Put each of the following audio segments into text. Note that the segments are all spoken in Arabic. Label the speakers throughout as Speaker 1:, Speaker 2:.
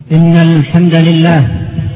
Speaker 1: إن الحمد لله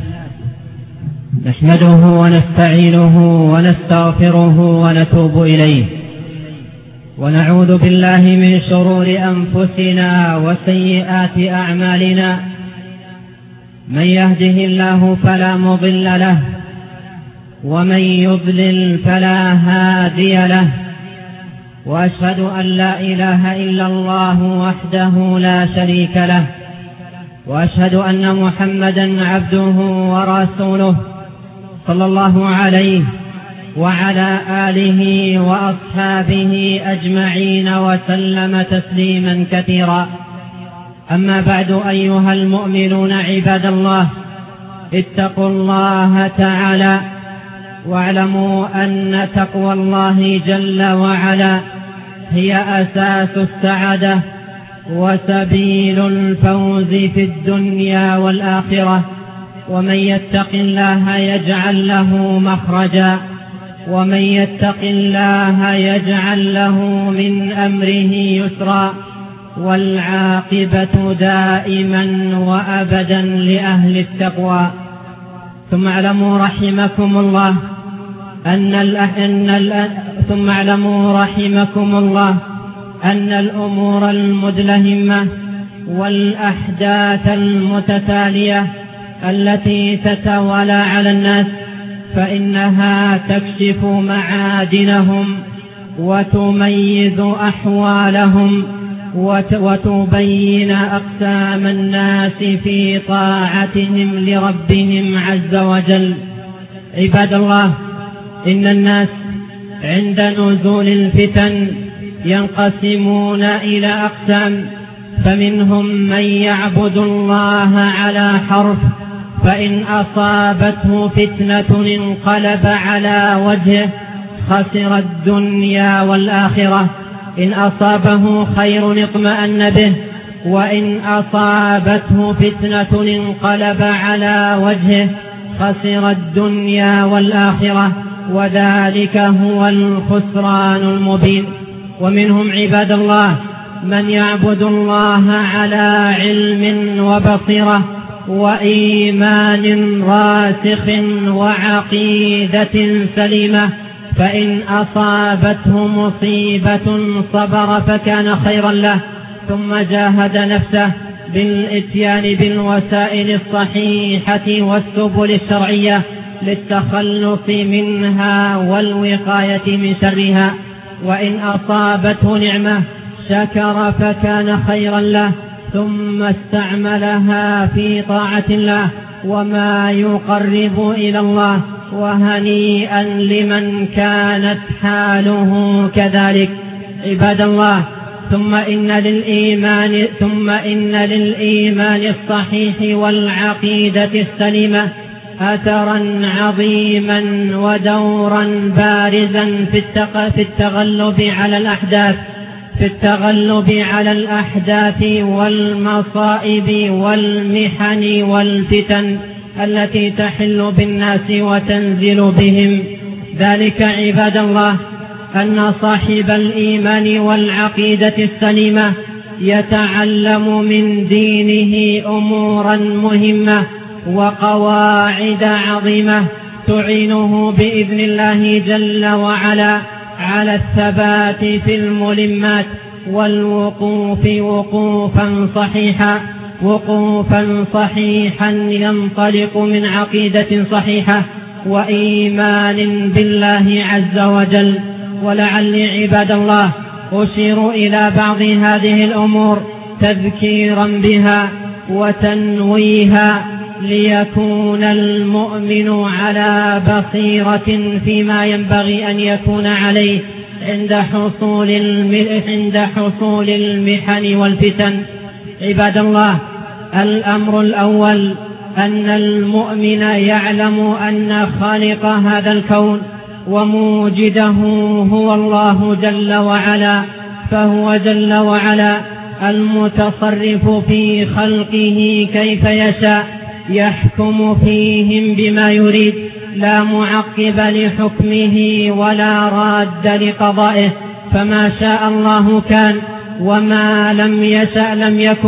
Speaker 1: نحمده ونستعينه ونستغفره ونتوب إليه، ونعوذ بالله من شرور أنفسنا وسيئات أعمالنا. من يهده الله فلا مضل له، ومن يضلل فلا هادي له، وأشهد أن لا إله إلا الله وحده لا شريك له، وأشهد أن محمدا عبده ورسوله صلى الله عليه وعلى آله وأصحابه أجمعين وسلم تسليما كثيرا. أما بعد، أيها المؤمنون عباد الله، اتقوا الله تعالى واعلموا أن تقوى الله جل وعلا هي أساس السعادة وسبيل الفوز في الدنيا والآخرة. ومن يتق الله يجعل له مخرجا، ومن يتق الله يجعل له من أمره يسرا، والعاقبة دائما وأبدا لأهل التقوى. ثم اعلموا رحمكم الله أن الأمور المدلهمة والأحداث المتتالية التي تتوالى على الناس فإنها تكشف معادنهم وتميز أحوالهم وتبين أقسام الناس في طاعتهم لربهم عز وجل. عباد الله، إن الناس عند نزول الفتن ينقسمون إلى أقسام، فمنهم من يعبد الله على حرف، فإن أصابته فتنة انقلب على وجهه خسر الدنيا والآخرة. إن أصابه خير اطمأن به، وإن أصابته فتنة انقلب على وجهه خسر الدنيا والآخرة، وذلك هو الخسران المبين. ومنهم عباد الله من يعبد الله على علم وبصيرة وإيمان راسخ وعقيدة سليمة، فإن أصابته مصيبة صبر فكان خيرا له، ثم جاهد نفسه بالإتيان بالوسائل الصحيحة والسبل الشرعية للتخلص منها والوقاية من شرها. وإن أصابته نعمة شكر فكان خيرا له، ثم استعملها في طاعة الله وما يقرب إلى الله، وهنيئا لمن كانت حاله كذلك. عباد الله، ثم إن للإيمان الصحيح والعقيدة السليمة أثرا عظيما ودورا بارزا في التغلب على الأحداث والمصائب والمحن والفتن التي تحل بالناس وتنزل بهم. ذلك عباد الله أن صاحب الإيمان والعقيدة السليمة يتعلم من دينه أمورا مهمة وقواعد عظيمة تعينه بإذن الله جل وعلا على الثبات في الملمات والوقوف وقوفا صحيحا ينطلق من عقيدة صحيحة وإيمان بالله عز وجل. ولعلي عباد الله أشير إلى بعض هذه الأمور تذكيرا بها وتنويها ليكون المؤمن على بصيرة فيما ينبغي أن يكون عليه عند حصول المحن والفتن. عباد الله، الأمر الأول أن المؤمن يعلم أن خالق هذا الكون وموجده هو الله جل وعلا، فهو جل وعلا المتصرف في خلقه كيف يشاء، يحكم فيهم بما يريد، لا معقب لحكمه ولا راد لقضائه، فما شاء الله كان وما لم يشأ لم يكن،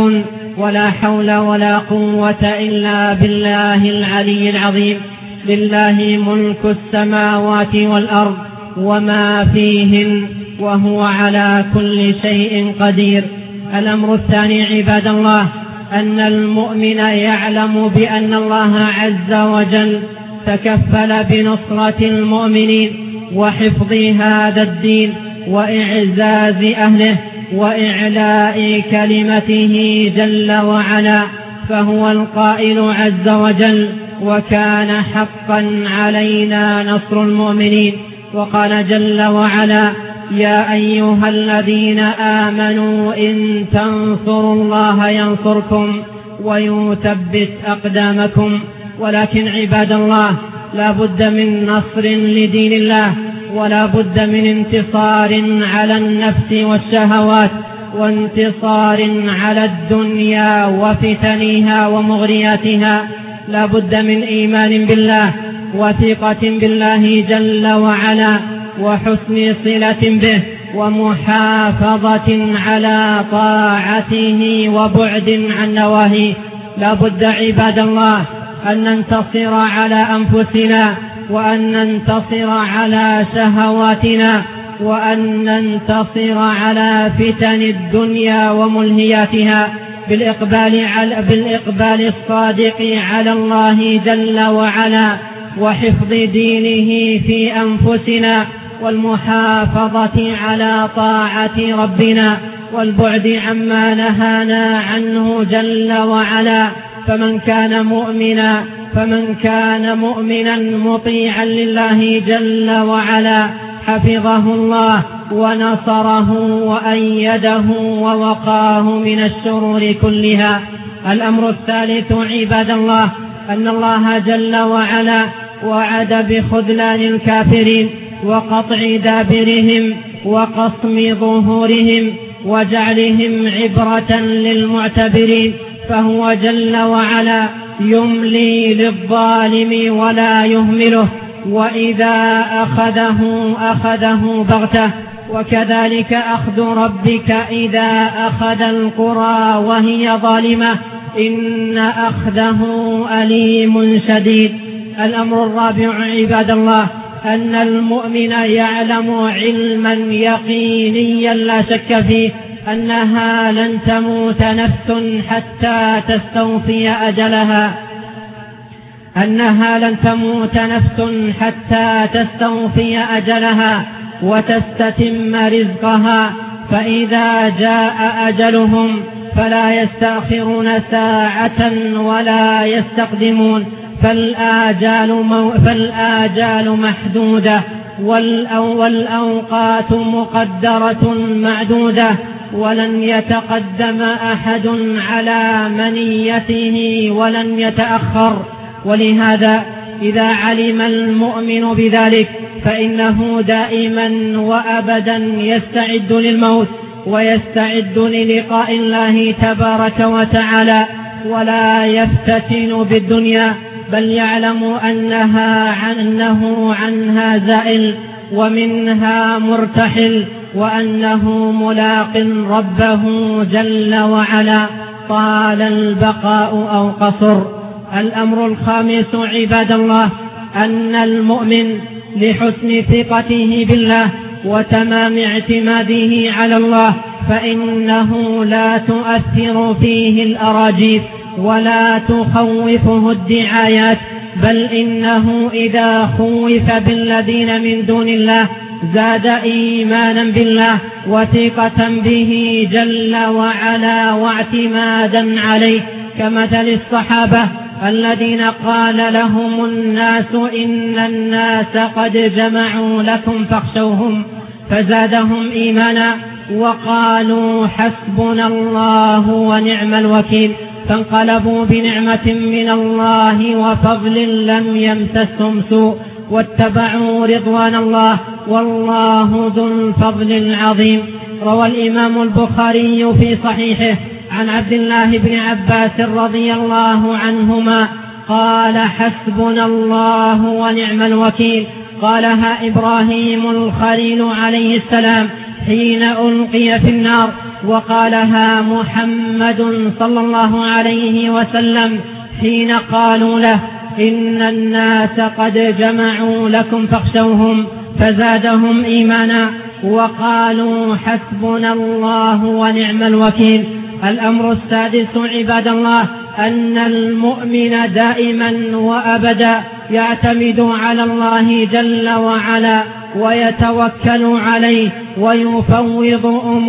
Speaker 1: ولا حول ولا قوة إلا بالله العلي العظيم. لله ملك السماوات والأرض وما فيهن وهو على كل شيء قدير. الأمر الثاني عباد الله أن المؤمن يعلم بأن الله عز وجل تكفل بنصرة المؤمنين وحفظ هذا الدين وإعزاز أهله وإعلاء كلمته جل وعلا، فهو القائل عز وجل: وكان حقا علينا نصر المؤمنين. وقال جل وعلا: يا أيها الذين آمنوا إن تنصروا الله ينصركم ويثبت أقدامكم. ولكن عباد الله لا بد من نصر لدين الله، ولا بد من انتصار على النفس والشهوات، وانتصار على الدنيا وفتنها ومغرياتها. لا بد من إيمان بالله وثقة بالله جل وعلا وحسن صلة به ومحافظة على طاعته وبعد عن نواهيه. لا بد عباد الله أن ننتصر على أنفسنا، وأن ننتصر على شهواتنا، وأن ننتصر على فتن الدنيا وملهياتها بالإقبال الصادق على الله جل وعلا وحفظ دينه في أنفسنا، والمحافظة على طاعة ربنا والبعد عما نهانا عنه جل وعلا. فمن كان مؤمنا مطيعا لله جل وعلا حفظه الله ونصره وأيده ووقاه من الشرور كلها. الأمر الثالث عباد الله أن الله جل وعلا وعد بخذلان الكافرين وقطع دابرهم وقصم ظهورهم وجعلهم عبرة للمعتبرين. فهو جل وعلا يملي للظالم ولا يهمله، وإذا أخذه بغتة. وكذلك أخذ ربك إذا أخذ القرى وهي ظالمة إن أخذه أليم شديد. الأمر الرابع عباد الله أن المؤمن يعلم علما يقينيا لا شك فيه أنها لن تموت نفس حتى تستوفي أجلها، وتستتم رزقها. فإذا جاء أجلهم فلا يستأخرون ساعة ولا يستقدمون، فالآجال محدودة والأوقات مقدرة معدودة، ولن يتقدم أحد على منيته ولن يتأخر. ولهذا إذا علم المؤمن بذلك فإنه دائما وأبدا يستعد للموت ويستعد للقاء الله تبارك وتعالى، ولا يفتتن بالدنيا، بل يعلم أنه عنها زائل ومنها مرتحل، وأنه ملاق ربه جل وعلا طال البقاء أو قصر. الأمر الخامس عباد الله أن المؤمن لحسن ثقته بالله وتمام اعتماده على الله فإنه لا تؤثر فيه الأراجيف ولا تخوفه الدعايات، بل إنه إذا خوف بالذين من دون الله زاد إيمانا بالله وثقة به جل وعلا واعتمادا عليه، كمثل الصحابة الذين قال لهم الناس إن الناس قد جمعوا لكم فاخشوهم فزادهم إيمانا وقالوا حسبنا الله ونعم الوكيل، فانقلبوا بنعمة من الله وفضل لم يمسسهم سوء واتبعوا رضوان الله والله ذو الفضل العظيم. روى الإمام البخاري في صحيحه عن عبد الله بن عباس رضي الله عنهما قال حسبنا الله ونعم الوكيل، قالها إبراهيم الخليل عليه السلام حين ألقي في النار، وقالها محمد صلى الله عليه وسلم حين قالوا له: إن الناس قد جمعوا لكم فاخشوهم، فزادهم إيمانا وقالوا: حسبنا الله ونعم الوكيل. الأمر السادس عباد الله أن المؤمن دائما وأبدا يعتمد على الله جل وعلا ويتوكل عليه ويفوض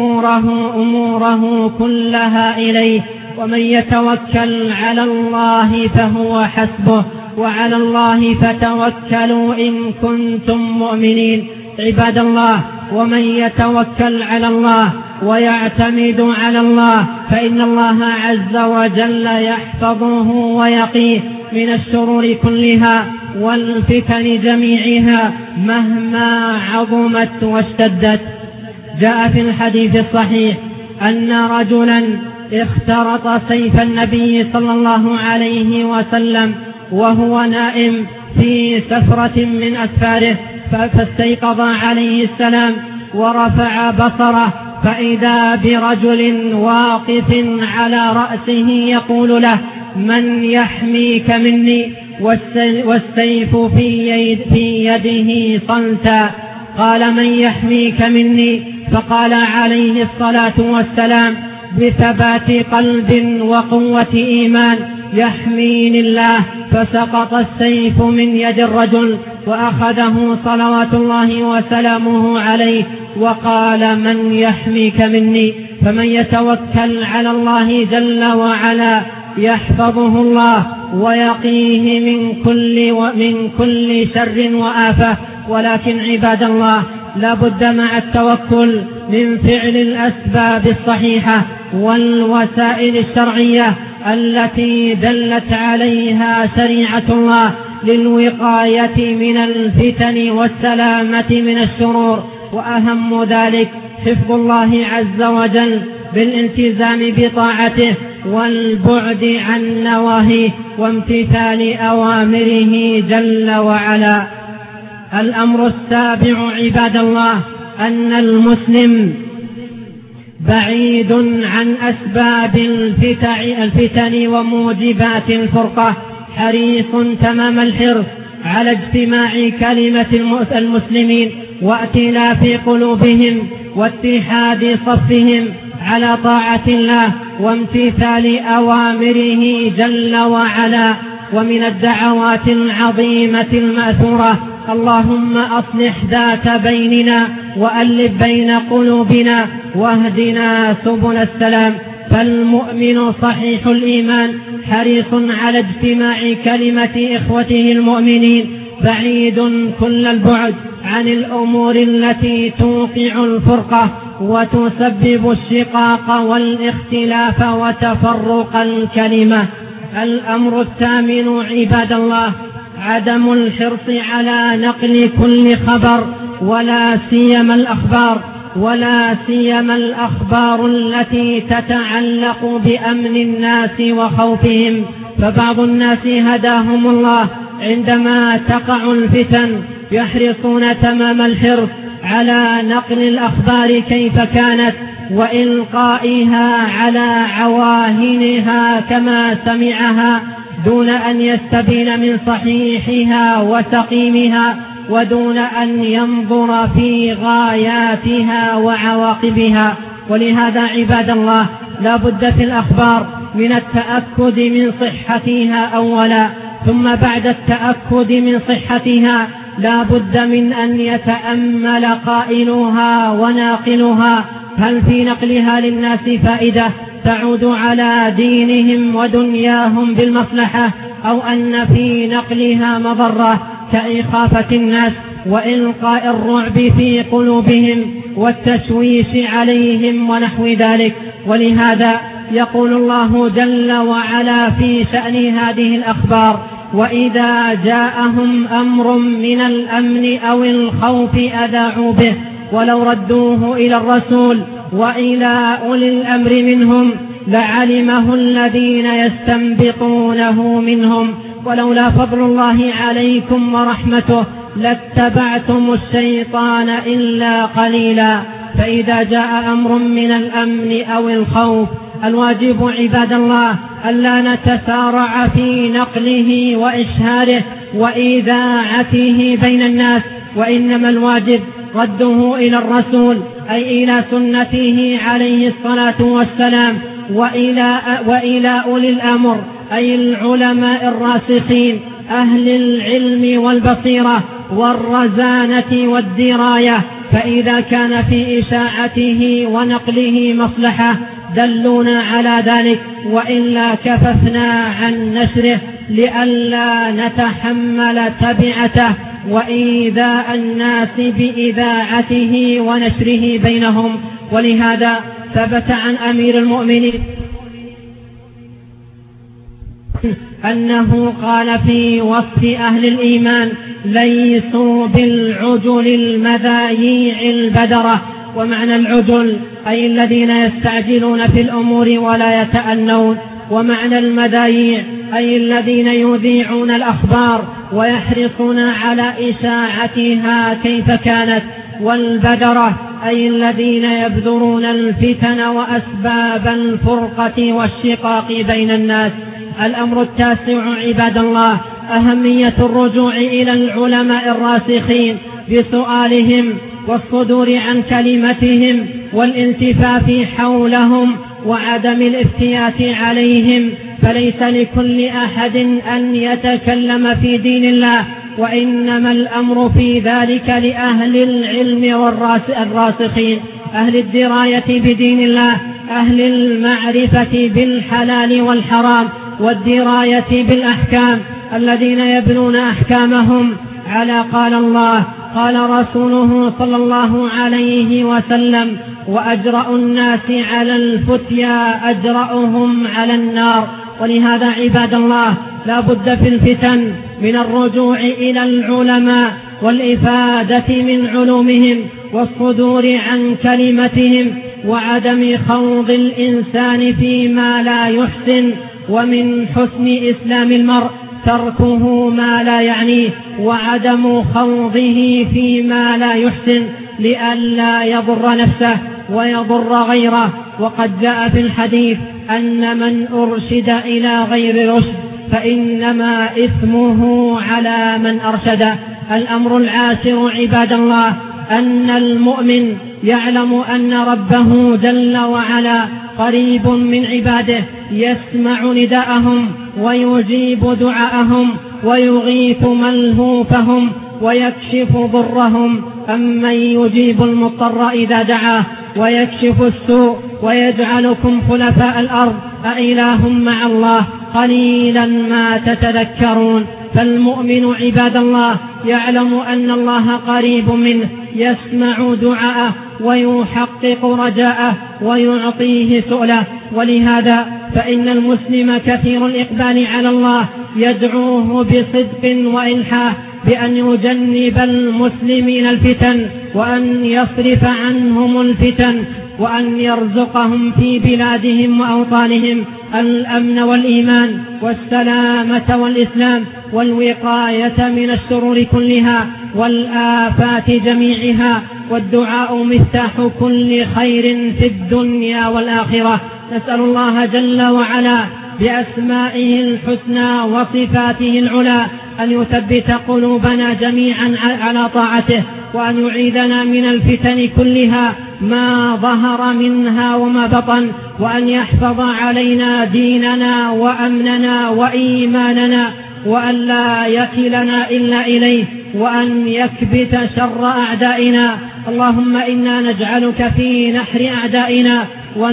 Speaker 1: أموره كلها إليه. ومن يتوكل على الله فهو حسبه، وعلى الله فتوكلوا إن كنتم مؤمنين. عباد الله، ومن يتوكل على الله ويعتمد على الله فإن الله عز وجل يحفظه ويقيه من الشرور كلها والفتن جميعها مهما عظمت واشتدت. جاء في الحديث الصحيح أن رجلا اخترط سيف النبي صلى الله عليه وسلم وهو نائم في سفرة من أسفاره، فاستيقظ عليه السلام ورفع بصره فإذا برجل واقف على رأسه يقول له: من يحميك مني؟ والسيف في يده صلتا. قال: من يحميك مني؟ فقال عليه الصلاة والسلام بثبات قلب وقوة إيمان: يحميني الله. فسقط السيف من يد الرجل وأخذه صلوات الله وسلامه عليه وقال: من يحميك مني؟ فمن يتوكل على الله جل وعلا يحفظه الله ويقيه من كل شر وآفة. ولكن عباد الله، لا بد مع التوكل من فعل الأسباب الصحيحة والوسائل الشرعية التي دلت عليها شريعة الله للوقاية من الفتن والسلامة من الشرور. وأهم ذلك حفظ الله عز وجل بالالتزام بطاعته والبعد عن نواهيه وامتثال أوامره جل وعلا. الأمر السابع عباد الله أن المسلم بعيد عن أسباب الفتن وموجبات الفرقة، حريص تمام الحرص على اجتماع كلمة المسلمين وائتلاف قلوبهم واتحاد صفهم على طاعة الله وامتثال أوامره جل وعلا. ومن الدعوات العظيمة المأثورة: اللهم أصلح ذات بيننا وألف بين قلوبنا واهدنا سبل السلام. فالمؤمن صحيح الإيمان حريص على اجتماع كلمة إخوته المؤمنين، بعيد كل البعد عن الأمور التي توقع الفرقة وتسبب الشقاق والاختلاف وتفرق الكلمة. الأمر الثامن عباد الله عدم الحرص على نقل كل خبر ولا سيما الأخبار التي تتعلق بأمن الناس وخوفهم. فبعض الناس هداهم الله عندما تقع الفتن يحرصون تمام الحرص على نقل الأخبار كيف كانت وإلقائها على عواهنها كما سمعها دون أن يستبين من صحيحها وسقيمها ودون أن ينظر في غاياتها وعواقبها. ولهذا عباد الله لا بد في الأخبار من التأكد من صحتها أولا، ثم بعد التأكد من صحتها لا بد من أن يتأمل قائلها وناقلها هل في نقلها للناس فائدة تعود على دينهم ودنياهم بالمصلحة، أو أن في نقلها مضرة كإخافة الناس وإلقاء الرعب في قلوبهم والتشويش عليهم ونحو ذلك. ولهذا يقول الله جل وعلا في شأن هذه الأخبار: وإذا جاءهم أمر من الأمن أو الخوف أذاعوا به ولو ردوه إلى الرسول وإلى أولي الأمر منهم لعلمه الذين يستنبطونه منهم ولولا فضل الله عليكم ورحمته لاتبعتم الشيطان إلا قليلا. فإذا جاء أمر من الأمن أو الخوف الواجب عباد الله ألا نتسارع في نقله وإشهاره وإذاعته بين الناس، وإنما الواجب رده إلى الرسول أي إلى سنته عليه الصلاة والسلام، وإلى أولي الأمر أي العلماء الراسخين أهل العلم والبصيرة والرزانة والدراية، فإذا كان في إشاعته ونقله مصلحة دلونا على ذلك، وإلا كففنا عن نشره لئلا نتحمل تبعته وإيذاء الناس بإذاعته ونشره بينهم. ولهذا ثبت عن أمير المؤمنين أنه قال في وصف أهل الإيمان: ليسوا بالعجل المذايع البدرة. ومعنى العجل أي الذين يستعجلون في الأمور ولا يتأنون، ومعنى المذايع أي الذين يذيعون الأخبار ويحرصون على إشاعتها كيف كانت، والبدرة أي الذين يبذرون الفتن وأسباب الفرقة والشقاق بين الناس. الأمر التاسع عباد الله أهمية الرجوع إلى العلماء الراسخين بسؤالهم والصدور عن كلمتهم والانتفاف حولهم وعدم الافتيات عليهم، فليس لكل أحد أن يتكلم في دين الله، وإنما الأمر في ذلك لأهل العلم والراسخين أهل الدراية بدين الله، أهل المعرفة بالحلال والحرام والدراية بالأحكام، الذين يبنون أحكامهم على قال الله قال رسوله صلى الله عليه وسلم: وأجرأ الناس على الفتيا أجرأهم على النار. ولهذا عباد الله لا بد في الفتن من الرجوع إلى العلماء والإفادة من علومهم والصدور عن كلمتهم وعدم خوض الإنسان فيما لا يحسن، ومن حسن إسلام المرء تركه ما لا يعنيه وعدم خوضه فيما لا يحسن لئلا يضر نفسه ويضر غيره. وقد جاء في الحديث أن من أرشد إلى غير رشد فإنما إثمه على من أرشده. الأمر العاشر عباد الله أن المؤمن يعلم أن ربه جل وعلا قريب من عباده يسمع نداءهم ويجيب دعاءهم ويغيث ملهوفهم ويكشف ضرهم، أمن يجيب المضطر إذا دعاه ويكشف السوء ويجعلكم خلفاء الأرض أإله مع الله قليلا ما تتذكرون. فالمؤمن عباد الله يعلم أن الله قريب منه يسمع دعاءه ويحقق رجاءه ويعطيه سؤله. ولهذا فإن المسلم كثير الإقبال على الله يدعوه بصدق وإلحاح بأن يجنب المسلمين الفتن وأن يصرف عنهم الفتن وأن يرزقهم في بلادهم وأوطانهم الأمن والإيمان والسلامة والإسلام والوقاية من الشرور كلها والآفات جميعها، والدعاء مفتاح كل خير في الدنيا والآخرة. نسأل الله جل وعلا بأسمائه الحسنى وصفاته العلى أن يثبت قلوبنا جميعا على طاعته، وأن يعيذنا من الفتن كلها ما ظهر منها وما بطن، وأن يحفظ علينا ديننا وأمننا وإيماننا، وأن لا يكلنا إلا إليه، وأن يكبت شر أعدائنا. اللهم إنا نجعلك في نحر أعدائنا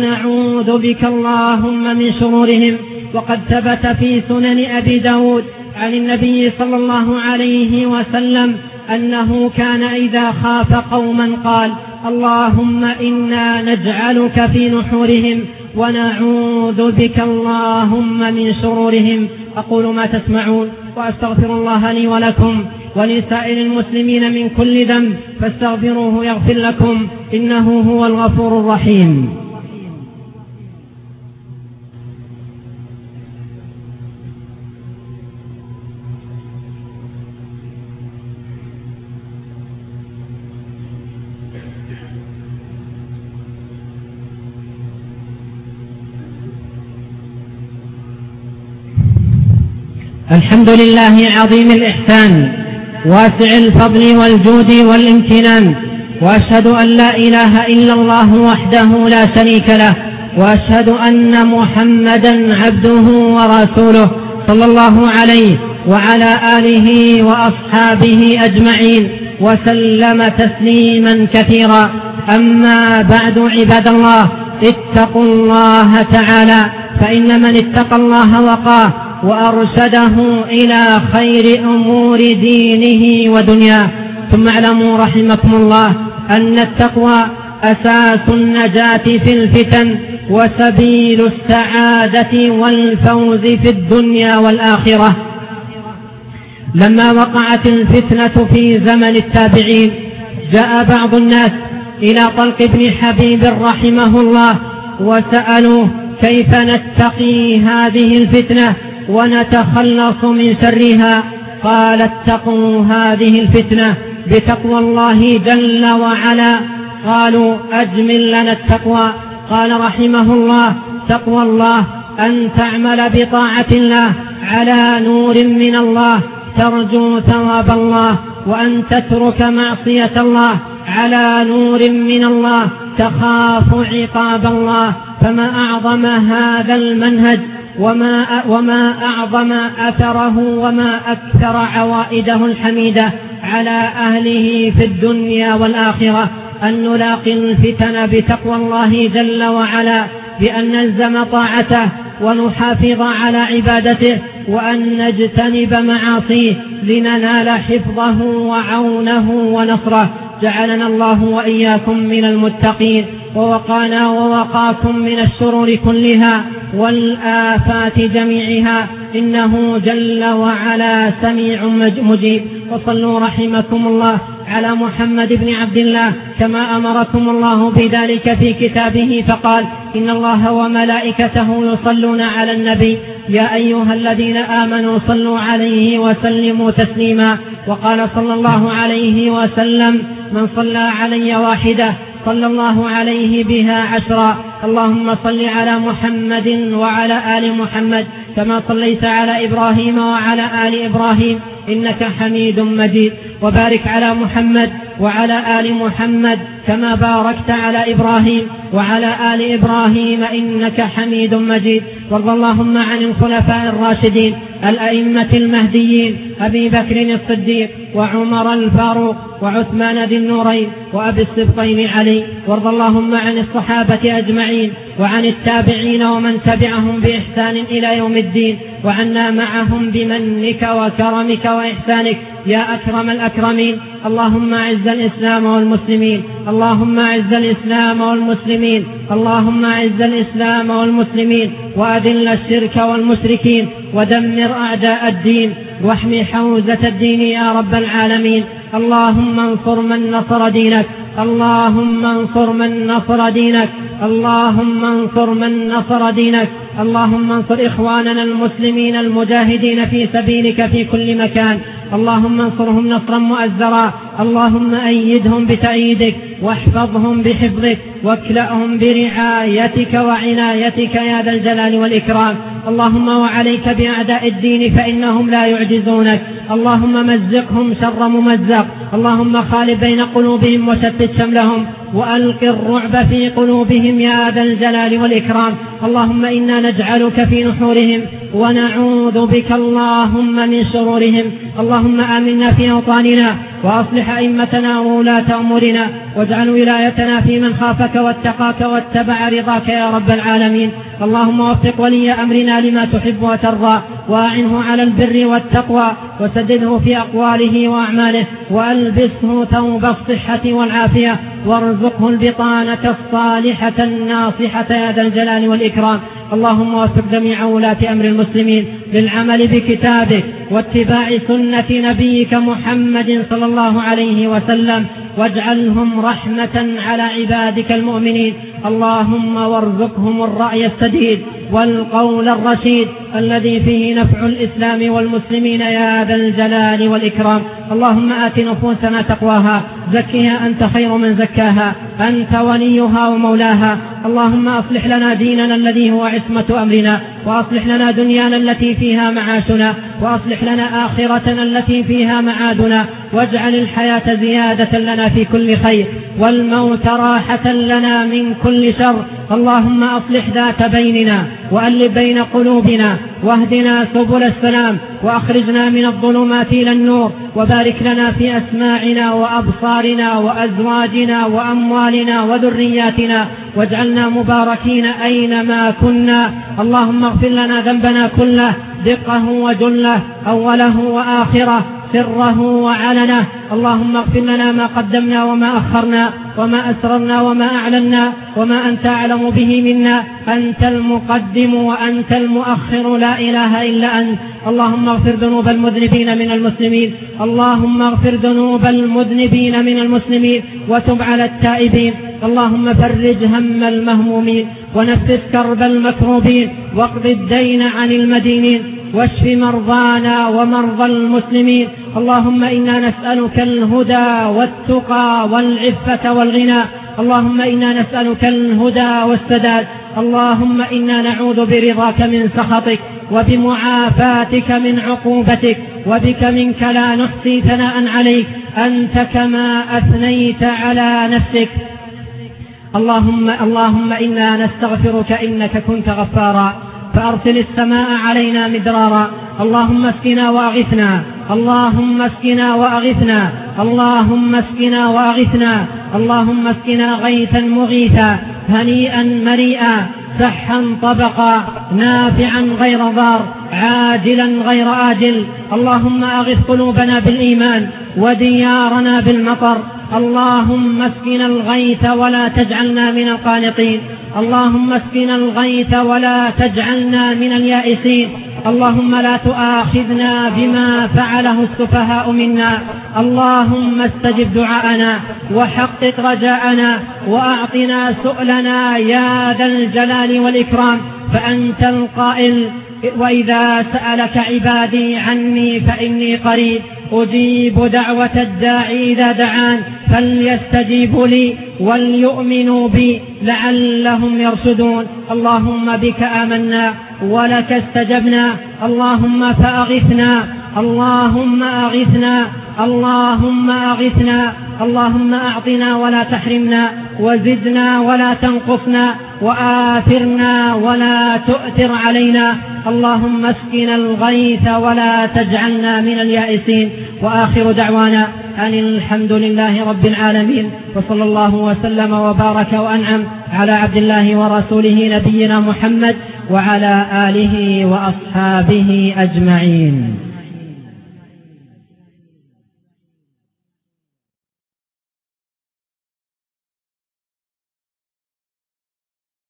Speaker 1: ونعوذ بك اللهم من شرورهم. وقد ثبت في سنن أبي داود عن النبي صلى الله عليه وسلم أنه كان إذا خاف قوما قال: اللهم إنا نجعلك في نحورهم ونعوذ بك اللهم من شرورهم. أقول ما تسمعون وأستغفر الله لي ولكم ولسائر المسلمين من كل ذنب فاستغفروه يغفر لكم إنه هو الغفور الرحيم. الحمد لله عظيم الإحسان واسع الفضل والجود والامتنان، وأشهد أن لا إله إلا الله وحده لا شريك له، وأشهد أن محمدا عبده ورسوله صلى الله عليه وعلى آله وأصحابه أجمعين وسلم تسليما كثيرا. أما بعد، عباد الله، اتقوا الله تعالى، فإن من اتقى الله وقاه وأرشده إلى خير أمور دينه ودنياه. ثم اعلموا رحمكم الله أن التقوى أساس النجاة في الفتن وسبيل السعادة والفوز في الدنيا والآخرة. لما وقعت الفتنة في زمن التابعين، جاء بعض الناس إلى طلق بن حبيب رحمه الله وسألوه كيف نتقي هذه الفتنة ونتخلص من شرها؟ قال: اتقوا هذه الفتنة بتقوى الله جل وعلا. قالوا: أجمل لنا التقوى. قال رحمه الله: تقوى الله أن تعمل بطاعة الله على نور من الله ترجو ثواب الله، وأن تترك معصية الله على نور من الله تخاف عقاب الله. فما أعظم هذا المنهج وما أعظم أثره وما أكثر عوائده الحميدة على أهله في الدنيا والآخرة، أن نلاقي الفتن بتقوى الله جل وعلا، بأن نلزم طاعته ونحافظ على عبادته، وأن نجتنب معاصيه لننال حفظه وعونه ونصره. جعلنا الله وإياكم من المتقين، ووقانا ووقاكم من الشرور كلها والآفات جميعها، إنه جل وعلا سميع مجيب. وصلوا رحمكم الله على محمد بن عبد الله كما أمركم الله بذلك في كتابه، فقال: إن الله وملائكته يصلون على النبي يا أيها الذين آمنوا صلوا عليه وسلموا تسليما. وقال صلى الله عليه وسلم: من صلى علي واحدة صلى الله عليه بها 10. اللهم صل على محمد وعلى آل محمد كما صليت على إبراهيم وعلى آل إبراهيم إنك حميد مجيد، وبارك على محمد وعلى آل محمد كما باركت على إبراهيم وعلى آل إبراهيم إنك حميد مجيد. وارض اللهم عن الخلفاء الراشدين الأئمة المهديين أبي بكر الصديق وعمر الفاروق وعثمان ذي النورين وأبي السبطين علي. وارض اللهم عن الصحابة أجمعين وعن التابعين ومن تبعهم بإحسان إلى يوم الدين، وعنا معهم بمنك وكرمك وإحسانك يا أكرم الأكرمين. اللهم أعز الإسلام والمسلمين، اللهم أعز الإسلام والمسلمين، اللهم أعز الإسلام والمسلمين، وأذل الشرك والمشركين، ودمر أعداء الدين، واحمي حوزة الدين يا رب العالمين. اللهم انصر من نصر دينك، اللهم انصر من نصر دينك، اللهم انصر من نصر دينك، اللهم انصر إخواننا المسلمين المجاهدين في سبيلك في كل مكان، اللهم انصرهم نصرا مؤزرا، اللهم أيدهم بتأييدك واحفظهم بحفظك واكلأهم برعايتك وعنايتك يا ذا الجلال والإكرام. اللهم وعليك بأعداء الدين فإنهم لا يعجزونك، اللهم مزقهم شر ممزق، اللهم خالف بين قلوبهم وشتت شملهم وألق الرعب في قلوبهم يا ذا الجلال والإكرام. اللهم إنا نجعلك في نحورهم ونعوذ بك اللهم من شرورهم. اللهم آمنا في أوطاننا وأصلح أئمتنا وولاة أمورنا، واجعل ولايتنا في من خافك واتقاك واتبع رضاك يا رب العالمين. اللهم وفق ولي أمرنا لما تحب وترضى، وأعنه على البر والتقوى، وسدده في أقواله وأعماله، وألبسه ثوب الصحة والعافية، وارزقه البطانة الصالحة الناصحة يا ذا الجلال والإكرام. اللهم وفق جميع ولاة أمر المسلمين للعمل بكتابك واتباع سنة نبيك محمد صلى الله عليه وسلم، واجعلهم رحمة على عبادك المؤمنين. اللهم وارزقهم الرأي السديد والقول الرشيد الذي فيه نفع الإسلام والمسلمين يا ذا الجلال والإكرام. اللهم آت نفوسنا تقواها، زكها أنت خير من زكاها، أنت وليها ومولاها. اللهم أصلح لنا ديننا الذي هو عصمة أمرنا، وأصلح لنا دنيانا التي فيها معاشنا، وأصلح لنا آخرتنا التي فيها معادنا، واجعل الحياة زيادة لنا في كل خير والموت راحة لنا من كل شر. اللهم أصلح ذات بيننا وألف بين قلوبنا واهدنا سبل السلام وأخرجنا من الظلمات إلى النور، وبارك لنا في أسماعنا وأبصارنا وأزواجنا وأموالنا وذرياتنا، واجعلنا مباركين أينما كنا. اللهم اغفر لنا ذنبنا كله دقه وجله أوله وآخره سره وعلنه. اللهم اغفر لنا ما قدمنا وما أخرنا وما أسررنا وما أعلنا وما أنت أعلم به منا. أنت المقدم وأنت المؤخر لا إله إلا أنت. اللهم اغفر ذنوب المذنبين من المسلمين، اللهم اغفر ذنوب المذنبين من المسلمين وتب على التائبين. اللهم فرج هم المهمومين ونفس كرب المكروبين واقض الدين عن المدينين واشف مرضانا ومرضى المسلمين. اللهم إنا نسألك الهدى والتقى والعفة والغنى. اللهم إنا نسألك الهدى والسداد. اللهم إنا نعوذ برضاك من سخطك وبمعافاتك من عقوبتك، وبك منك لا نحصي ثناء عليك أنت كما أثنيت على نفسك. اللهم إنا نستغفرك إنك كنت غفارا فأرسل السماء علينا مدرارا. اللهم اسقنا وأغثنا، اللهم اسقنا وأغثنا، اللهم اسقنا وأغثنا، اللهم اسقنا غيثا مغيثا هنيئا مريئا سحا طبقا نافعا غير ضار عاجلا غير آجل. اللهم أغث قلوبنا بالإيمان وديارنا بالمطر. اللهم اسقنا الغيث ولا تجعلنا من القانطين. اللهم اسقنا الغيث ولا تجعلنا من اليائسين. اللهم لا تؤاخذنا بما فعله السفهاء منا. اللهم استجب دعاءنا وحقق رجاءنا وأعطنا سؤلنا يا ذا الجلال والإكرام. فأنت القائل وإذا سألك عبادي عني فإني قريب أجيب دعوة الداعي إذا دعان فليستجيبوا لي وليؤمنوا بي لعلهم يرشدون. اللهم بك آمنا ولك استجبنا. اللهم فأغثنا، اللهم أغثنا، اللهم أغثنا. اللهم أعطنا ولا تحرمنا وزدنا ولا تنقصنا وآثرنا ولا تؤثر علينا. اللهم اسقنا الغيث ولا تجعلنا من اليائسين. وآخر دعوانا أن الحمد لله رب العالمين، وصلى الله وسلم وبارك وأنعم على عبد الله ورسوله نبينا محمد وعلى آله وأصحابه أجمعين.